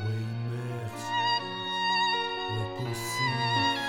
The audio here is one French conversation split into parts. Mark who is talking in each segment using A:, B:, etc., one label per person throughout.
A: Oui, merci. Le possible.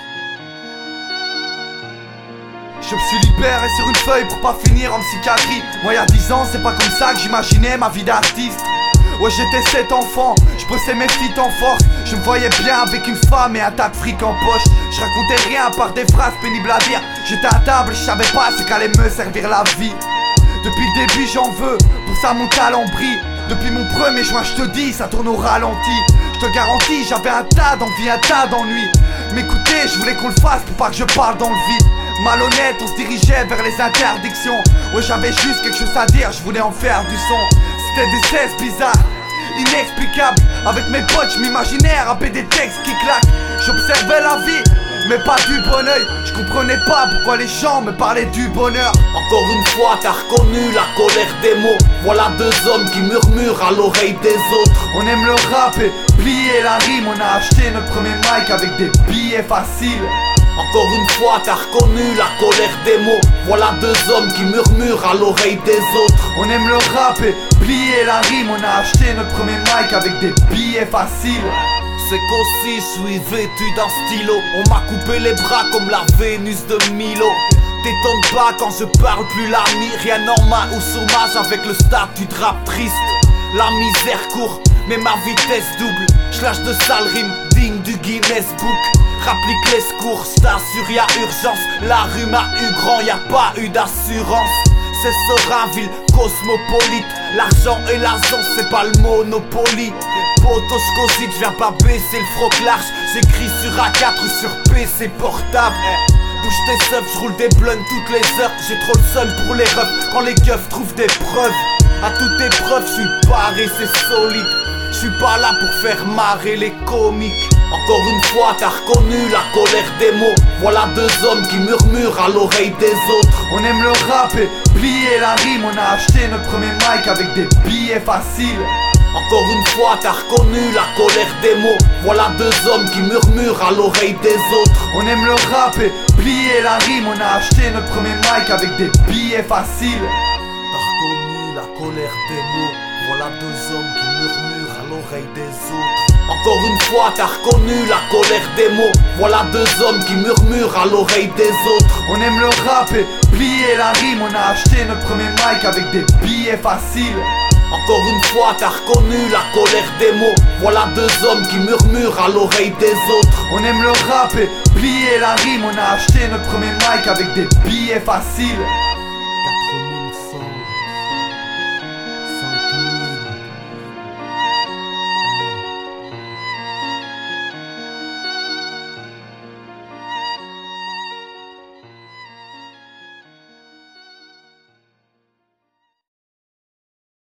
B: Je me suis libéré sur une feuille pour pas finir en psychiatrie. Moi, il y a 10 ans, c'est pas comme ça que j'imaginais ma vie d'artiste. Ouais, j'étais cet enfant, je bossais mes feats en force. Je me voyais bien avec une femme et un tas de fric en poche. Je racontais rien à part des phrases pénibles à dire. J'étais à table et je savais pas ce qu'allait me servir la vie. Depuis le début j'en veux, pour ça mon talent brille. Depuis mon premier joint je te dis, ça tourne au ralenti. Je te garantis, j'avais un tas d'envie, un tas d'ennuis. M'écouter, je voulais qu'on le fasse pour pas que je parle dans le vide. Malhonnête, on se dirigeait vers les interdictions. Ouais, j'avais juste quelque chose à dire, je voulais en faire du son. C'était des cesses bizarres, inexplicables. Avec mes potes, je m'imaginais rapper des textes qui claquent. J'observais la vie, mais pas du bon oeil. Je comprenais pas pourquoi les gens me parlaient du bonheur.
C: Encore une fois, t'as reconnu la colère des mots. Voilà deux hommes qui murmurent à l'oreille des autres.
B: On aime le rap et plier la rime. On a acheté notre premier mic avec des billets faciles.
C: Encore une fois, t'as reconnu la colère des mots. Voilà deux hommes qui murmurent à l'oreille des autres.
B: On aime le rap et plier la rime. On a acheté notre premier mic avec des billets faciles.
C: C'est qu'aussi je suis vêtu d'un stylo. On m'a coupé les bras comme la Vénus de Milo. T'étonnes pas quand je parle plus l'ami. Rien normal ou sommage avec le statut de rap triste. La misère court, mais ma vitesse double. J'lâche de sales rimes dignes du Guinness Book. Rapplique les secours, j't'assure y'a urgence. La rue m'a eu grand, y'a pas eu d'assurance. C'est Sorinville, cosmopolite. L'argent et l'argent, c'est pas le monopoly. Poto, j'cosite, j'viens pas baisser le froc large. J'écris sur A4 ou sur PC portable. Bouge tes seufs, j'roule des blunts toutes les heures. J'ai trop le seum pour les refs quand les keufs trouvent des preuves. À toute épreuve, j'suis paré, c'est solide. J'suis pas là pour faire marrer les comiques. Encore une fois, t'as reconnu la colère des mots. Voilà deux hommes qui murmurent à l'oreille des autres.
B: On aime le rap et plier la rime. On a acheté notre premier mic avec des billets faciles.
C: Encore une fois, t'as reconnu la colère des mots. Voilà deux hommes qui murmurent à l'oreille des autres.
B: On aime le rap et plier la rime. On a acheté notre premier mic avec des billets faciles.
A: T'as reconnu la colère des mots. Voilà deux hommes qui murmurent à l'oreille des autres.
C: Encore une fois, t'as reconnu la colère des mots. Voilà deux hommes qui murmurent à l'oreille des autres.
B: On aime le rap et plier la rime. On a acheté notre premier mic avec des billets faciles.
C: Encore une fois, t'as reconnu la colère des mots. Voilà deux hommes qui murmurent à l'oreille des autres.
B: On aime le rap et plier la rime. On a acheté notre premier mic avec des billets faciles.